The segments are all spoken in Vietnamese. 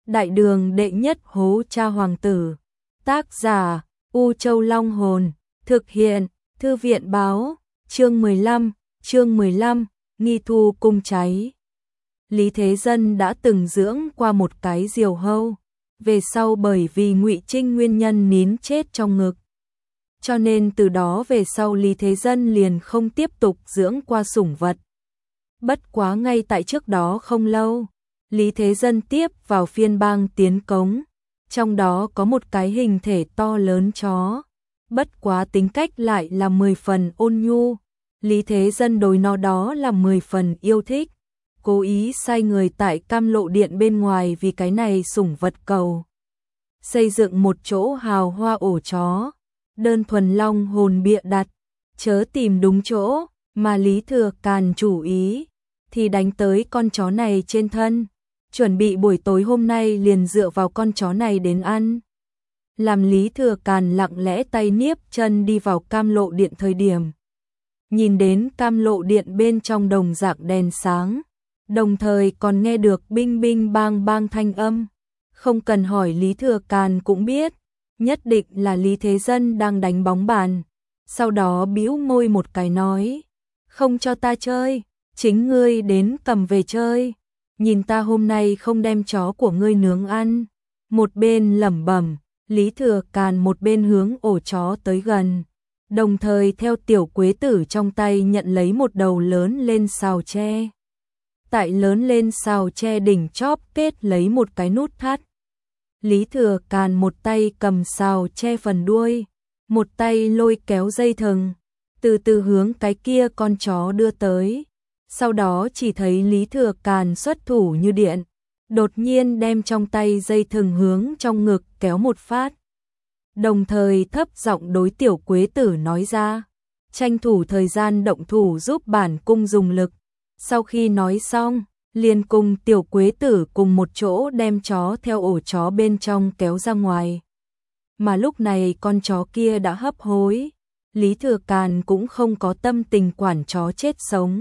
Đại đường đệ nhất hố cha hoàng tử. Tác giả U Châu Long Hồn. Thực hiện Thư viện Báo. Chương 15, nghi thu cung cháy. Lý Thế Dân đã từng dưỡng qua một cái diều hâu, về sau bởi vì Ngụy Trinh nguyên nhân nín chết trong ngực. Cho nên từ đó về sau Lý Thế Dân liền không tiếp tục dưỡng qua sủng vật. Bất quá ngay tại trước đó không lâu, Lý Thế Dân tiếp vào phiên bang tiến cống, trong đó có một cái hình thể to lớn chó, bất quá tính cách lại là 10 phần ôn nhu. Lý Thế Dân đối nó đó là 10 phần yêu thích, cố ý sai người tại Cam Lộ Điện bên ngoài vì cái này sủng vật cầu xây dựng một chỗ hào hoa ổ chó. Đơn thuần long hồn bịa đặt, chớ tìm đúng chỗ, mà Lý Thừa Càn chủ ý thì đánh tới con chó này trên thân, chuẩn bị buổi tối hôm nay liền dựa vào con chó này đến ăn. Làm Lý Thừa Càn lặng lẽ tay niếp chân đi vào Cam Lộ Điện thời điểm, nhìn đến Cam Lộ Điện bên trong đồng dạng đèn sáng, đồng thời còn nghe được binh binh bang bang thanh âm. Không cần hỏi Lý Thừa Càn cũng biết, nhất định là Lý Thế Dân đang đánh bóng bàn. Sau đó bĩu môi một cái nói, không cho ta chơi, chính ngươi đến cầm về chơi, nhìn ta hôm nay không đem chó của ngươi nướng ăn. Một bên lẩm bẩm, Lý Thừa Càn một bên hướng ổ chó tới gần, đồng thời theo Tiểu Quế Tử trong tay nhận lấy một đầu lớn lên sào tre. Tại lớn lên sào tre đỉnh chóp kết lấy một cái nút thắt. Lý Thừa Càn một tay cầm sào che phần đuôi, một tay lôi kéo dây thừng, từ từ hướng cái kia con chó đưa tới. Sau đó chỉ thấy Lý Thừa Càn xuất thủ như điện, đột nhiên đem trong tay dây thừng hướng trong ngực kéo một phát. Đồng thời thấp giọng đối Tiểu Quế Tử nói ra, tranh thủ thời gian động thủ giúp bản cung dùng lực. Sau khi nói xong, liền cùng Tiểu Quế Tử cùng một chỗ đem chó theo ổ chó bên trong kéo ra ngoài. Mà lúc này con chó kia đã hấp hối, Lý Thừa Càn cũng không có tâm tình quản chó chết sống.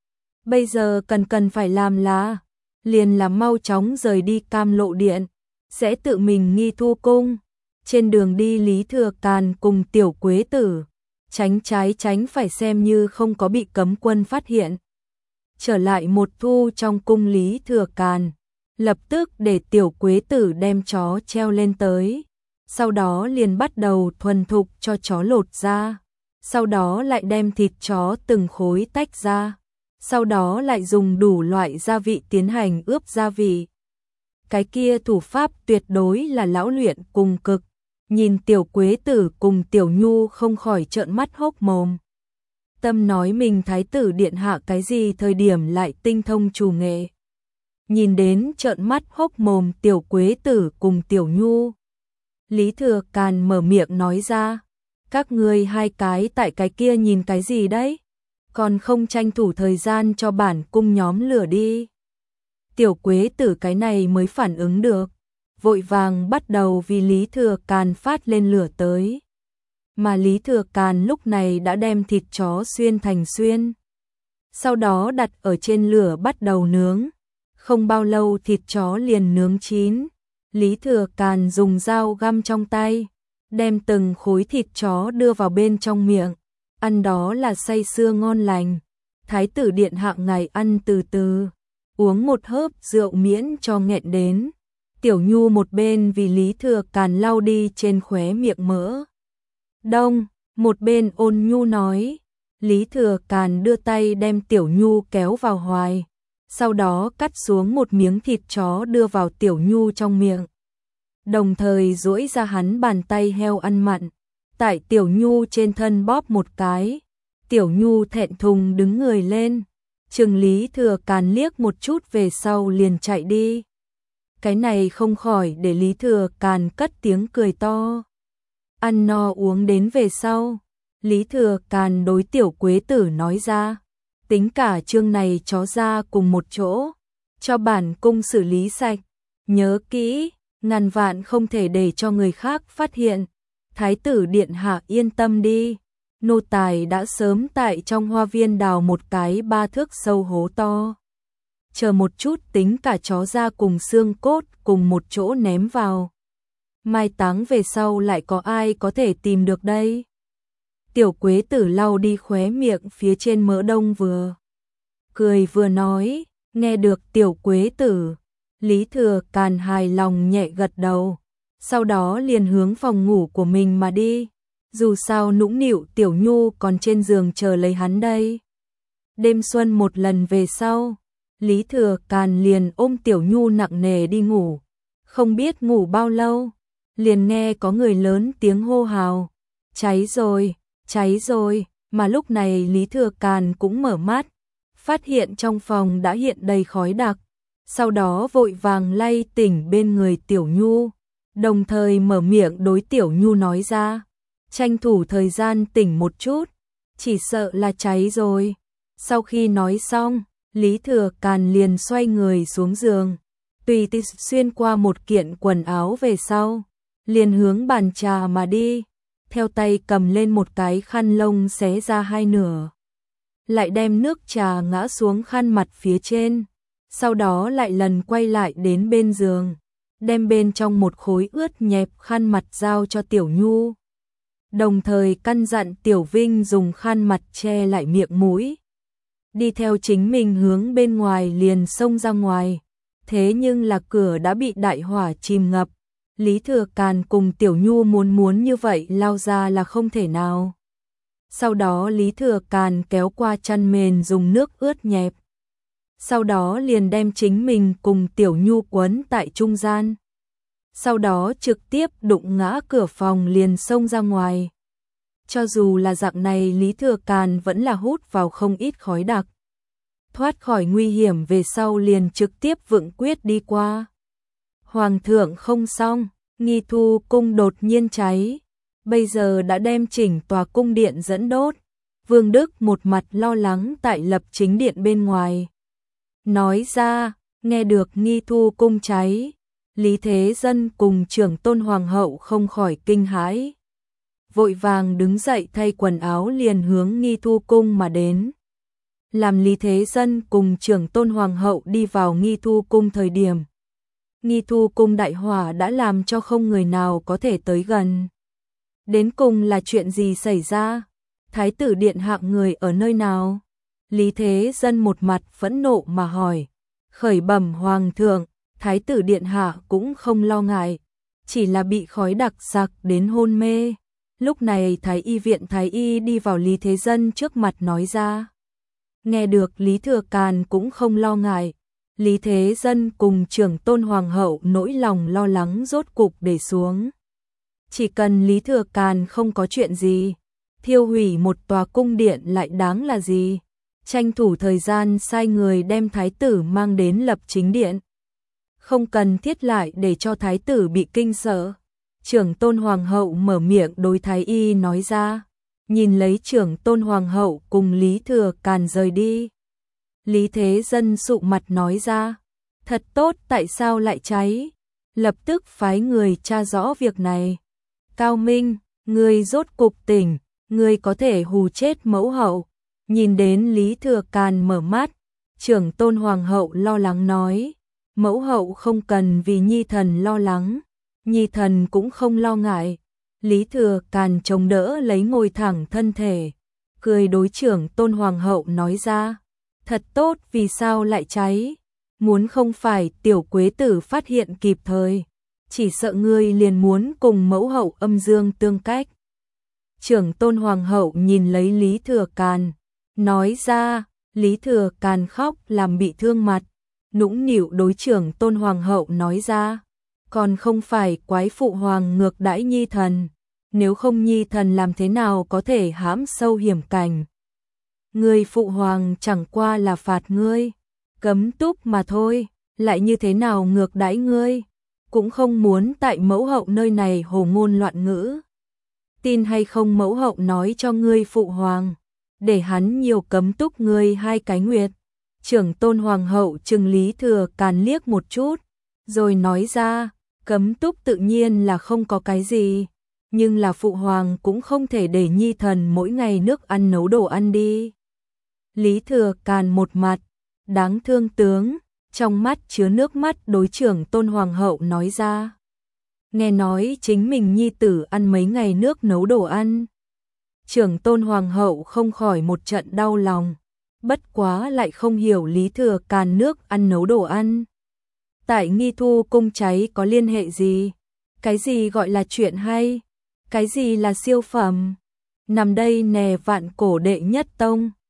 Bây giờ cần phải làm là, liền là mau chóng rời đi Cam Lộ Điện, sẽ tự mình nghi thu cung. Trên đường đi Lý Thừa Càn cùng Tiểu Quế Tử, tránh trái tránh phải xem như không có bị cấm quân phát hiện. Trở lại một thu trong cung Lý Thừa Càn, lập tức để Tiểu Quế Tử đem chó treo lên tới, sau đó liền bắt đầu thuần thục cho chó lột ra, sau đó lại đem thịt chó từng khối tách ra, sau đó lại dùng đủ loại gia vị tiến hành ướp gia vị. Cái kia thủ pháp tuyệt đối là lão luyện cùng cực, nhìn Tiểu Quế Tử cùng Tiểu Nhu không khỏi trợn mắt hốc mồm. Tâm nói mình thái tử điện hạ cái gì thời điểm lại tinh thông chủ nghệ. Nhìn đến trợn mắt hốc mồm Tiểu Quế Tử cùng Tiểu Nhu, Lý Thừa Càn mở miệng nói ra, các ngươi hai cái tại cái kia nhìn cái gì đấy, còn không tranh thủ thời gian cho bản cung nhóm lửa đi. Tiểu Quế Tử cái này mới phản ứng được, vội vàng bắt đầu vì Lý Thừa Càn phát lên lửa tới. Mà Lý Thừa Càn lúc này đã đem thịt chó xuyên thành xuyên, sau đó đặt ở trên lửa bắt đầu nướng. Không bao lâu thịt chó liền nướng chín. Lý Thừa Càn dùng dao găm trong tay, đem từng khối thịt chó đưa vào bên trong miệng, ăn đó là say sưa ngon lành. Thái tử điện hạ ngài ăn từ từ, uống một hớp rượu miễn cho nghẹn đến. Tiểu Nhu một bên vì Lý Thừa Càn lau đi trên khóe miệng mỡ đông, một bên ôn nhu nói. Lý Thừa Càn đưa tay đem Tiểu Nhu kéo vào hoài, sau đó cắt xuống một miếng thịt chó đưa vào Tiểu Nhu trong miệng, đồng thời duỗi ra hắn bàn tay heo ăn mặn, tại Tiểu Nhu trên thân bóp một cái. Tiểu Nhu thẹn thùng đứng người lên, chừng Lý Thừa Càn liếc một chút về sau liền chạy đi. Cái này không khỏi để Lý Thừa Càn cất tiếng cười to. Ăn no uống đến về sau, Lý Thừa Càn đối Tiểu Quế Tử nói ra, tính cả chương này chó ra cùng một chỗ, cho bản cung xử lý sạch, nhớ kỹ, ngàn vạn không thể để cho người khác phát hiện. Thái tử điện hạ yên tâm đi, nô tài đã sớm tại trong hoa viên đào một cái 3 thước sâu hố to, chờ một chút tính cả chó ra cùng xương cốt cùng một chỗ ném vào. Mai táng về sau lại có ai có thể tìm được đây? Tiểu Quế Tử lau đi khóe miệng phía trên mỡ đông vừa cười vừa nói, nghe được Tiểu Quế Tử, Lý Thừa Càn hài lòng nhẹ gật đầu, sau đó liền hướng phòng ngủ của mình mà đi, dù sao nũng nịu Tiểu Nhu còn trên giường chờ lấy hắn đây. Đêm xuân một lần về sau, Lý Thừa Càn liền ôm Tiểu Nhu nặng nề đi ngủ, không biết ngủ bao lâu, liền nghe có người lớn tiếng hô hào, cháy rồi, mà lúc này Lý Thừa Càn cũng mở mắt, phát hiện trong phòng đã hiện đầy khói đặc, sau đó vội vàng lay tỉnh bên người Tiểu Nhu, đồng thời mở miệng đối Tiểu Nhu nói ra, tranh thủ thời gian tỉnh một chút, chỉ sợ là cháy rồi. Sau khi nói xong, Lý Thừa Càn liền xoay người xuống giường, tùy tiện xuyên qua một kiện quần áo về sau, liền hướng bàn trà mà đi, theo tay cầm lên một cái khăn lông xé ra hai nửa, lại đem nước trà ngã xuống khăn mặt phía trên, sau đó lại lần quay lại đến bên giường, đem bên trong một khối ướt nhẹp khăn mặt giao cho Tiểu Nhu, đồng thời căn dặn Tiểu Vinh dùng khăn mặt che lại miệng mũi, đi theo chính mình hướng bên ngoài liền xông ra ngoài, thế nhưng là cửa đã bị đại hỏa chìm ngập, Lý Thừa Càn cùng Tiểu Nhu muốn như vậy lao ra là không thể nào. Sau đó Lý Thừa Càn kéo qua chăn mền dùng nước ướt nhẹp, sau đó liền đem chính mình cùng Tiểu Nhu quấn tại trung gian, sau đó trực tiếp đụng ngã cửa phòng liền xông ra ngoài. Cho dù là dạng này Lý Thừa Càn vẫn là hút vào không ít khói đặc, thoát khỏi nguy hiểm về sau liền trực tiếp vượng quyết đi qua. Hoàng thượng không xong, Nghi Thu cung đột nhiên cháy, bây giờ đã đem chỉnh tòa cung điện dẫn đốt. Vương Đức một mặt lo lắng tại Lập Chính điện bên ngoài, nói ra, nghe được Nghi Thu cung cháy, Lý Thế Dân cùng Trưởng Tôn Hoàng hậu không khỏi kinh hãi, vội vàng đứng dậy thay quần áo liền hướng Nghi Thu cung mà đến. Làm Lý Thế Dân cùng Trưởng Tôn Hoàng hậu đi vào Nghi Thu cung thời điểm, Nghi Thu cung đại hỏa đã làm cho không người nào có thể tới gần. Đến cùng là chuyện gì xảy ra? Thái tử điện hạ người ở nơi nào? Lý Thế Dân một mặt phẫn nộ mà hỏi. Khởi bẩm Hoàng thượng, Thái tử điện hạ cũng không lo ngại, chỉ là bị khói đặc sặc đến hôn mê. Lúc này Thái y viện Thái y đi vào Lý Thế Dân trước mặt nói ra. Nghe được Lý Thừa Càn cũng không lo ngại, Lý Thế Dân cùng Trưởng Tôn Hoàng hậu nỗi lòng lo lắng rốt cục để xuống. Chỉ cần Lý Thừa Càn không có chuyện gì, thiêu hủy một tòa cung điện lại đáng là gì? Tranh thủ thời gian sai người đem thái tử mang đến Lập Chính điện. Không cần thiết lại để cho thái tử bị kinh sợ. Trưởng Tôn Hoàng hậu mở miệng đối thái y nói ra, nhìn lấy Trưởng Tôn Hoàng hậu cùng Lý Thừa Càn rời đi. Lý Thế Dân sụ mặt nói ra, thật tốt, tại sao lại cháy? Lập tức phái người tra rõ việc này. Cao Minh, ngươi rốt cục tỉnh, ngươi có thể hù chết mẫu hậu. Nhìn đến Lý Thừa Càn mở mắt, Trưởng Tôn Hoàng hậu lo lắng nói, mẫu hậu không cần vì nhi thần lo lắng, nhi thần cũng không lo ngại. Lý Thừa Càn chống đỡ lấy ngồi thẳng thân thể, cười đối Trưởng Tôn Hoàng hậu nói ra, thật tốt, vì sao lại cháy? Muốn không phải Tiểu Quế Tử phát hiện kịp thời, chỉ sợ ngươi liền muốn cùng mẫu hậu âm dương tương cách. Trưởng Tôn Hoàng hậu nhìn lấy Lý Thừa Càn, nói ra. Lý Thừa Càn khóc làm bị thương mặt, nũng nịu đối Trưởng Tôn Hoàng hậu nói ra, còn không phải quái phụ hoàng ngược đãi nhi thần, nếu không nhi thần làm thế nào có thể hãm sâu hiểm cảnh. Ngươi phụ hoàng chẳng qua là phạt ngươi, cấm túc mà thôi, lại như thế nào ngược đãi ngươi, cũng không muốn tại mẫu hậu nơi này hồ ngôn loạn ngữ. Tin hay không mẫu hậu nói cho ngươi phụ hoàng, để hắn nhiều cấm túc ngươi 2 cái nguyệt. Trưởng Tôn Hoàng hậu trừng Lý Thừa Càn liếc một chút, rồi nói ra, cấm túc tự nhiên là không có cái gì, nhưng là phụ hoàng cũng không thể để nhi thần mỗi ngày nước ăn nấu đồ ăn đi. Lý Thừa Càn một mặt, đáng thương tướng, trong mắt chứa nước mắt đối trưởng Tôn Hoàng hậu nói ra. Nghe nói chính mình nhi tử ăn mấy ngày nước nấu đồ ăn. Trưởng Tôn Hoàng hậu không khỏi một trận đau lòng, bất quá lại không hiểu Lý Thừa Càn nước ăn nấu đồ ăn. Tại Nghi Thu cung cháy có liên hệ gì? Cái gì gọi là chuyện hay? Cái gì là siêu phẩm? Nằm đây nè vạn cổ đệ nhất tông.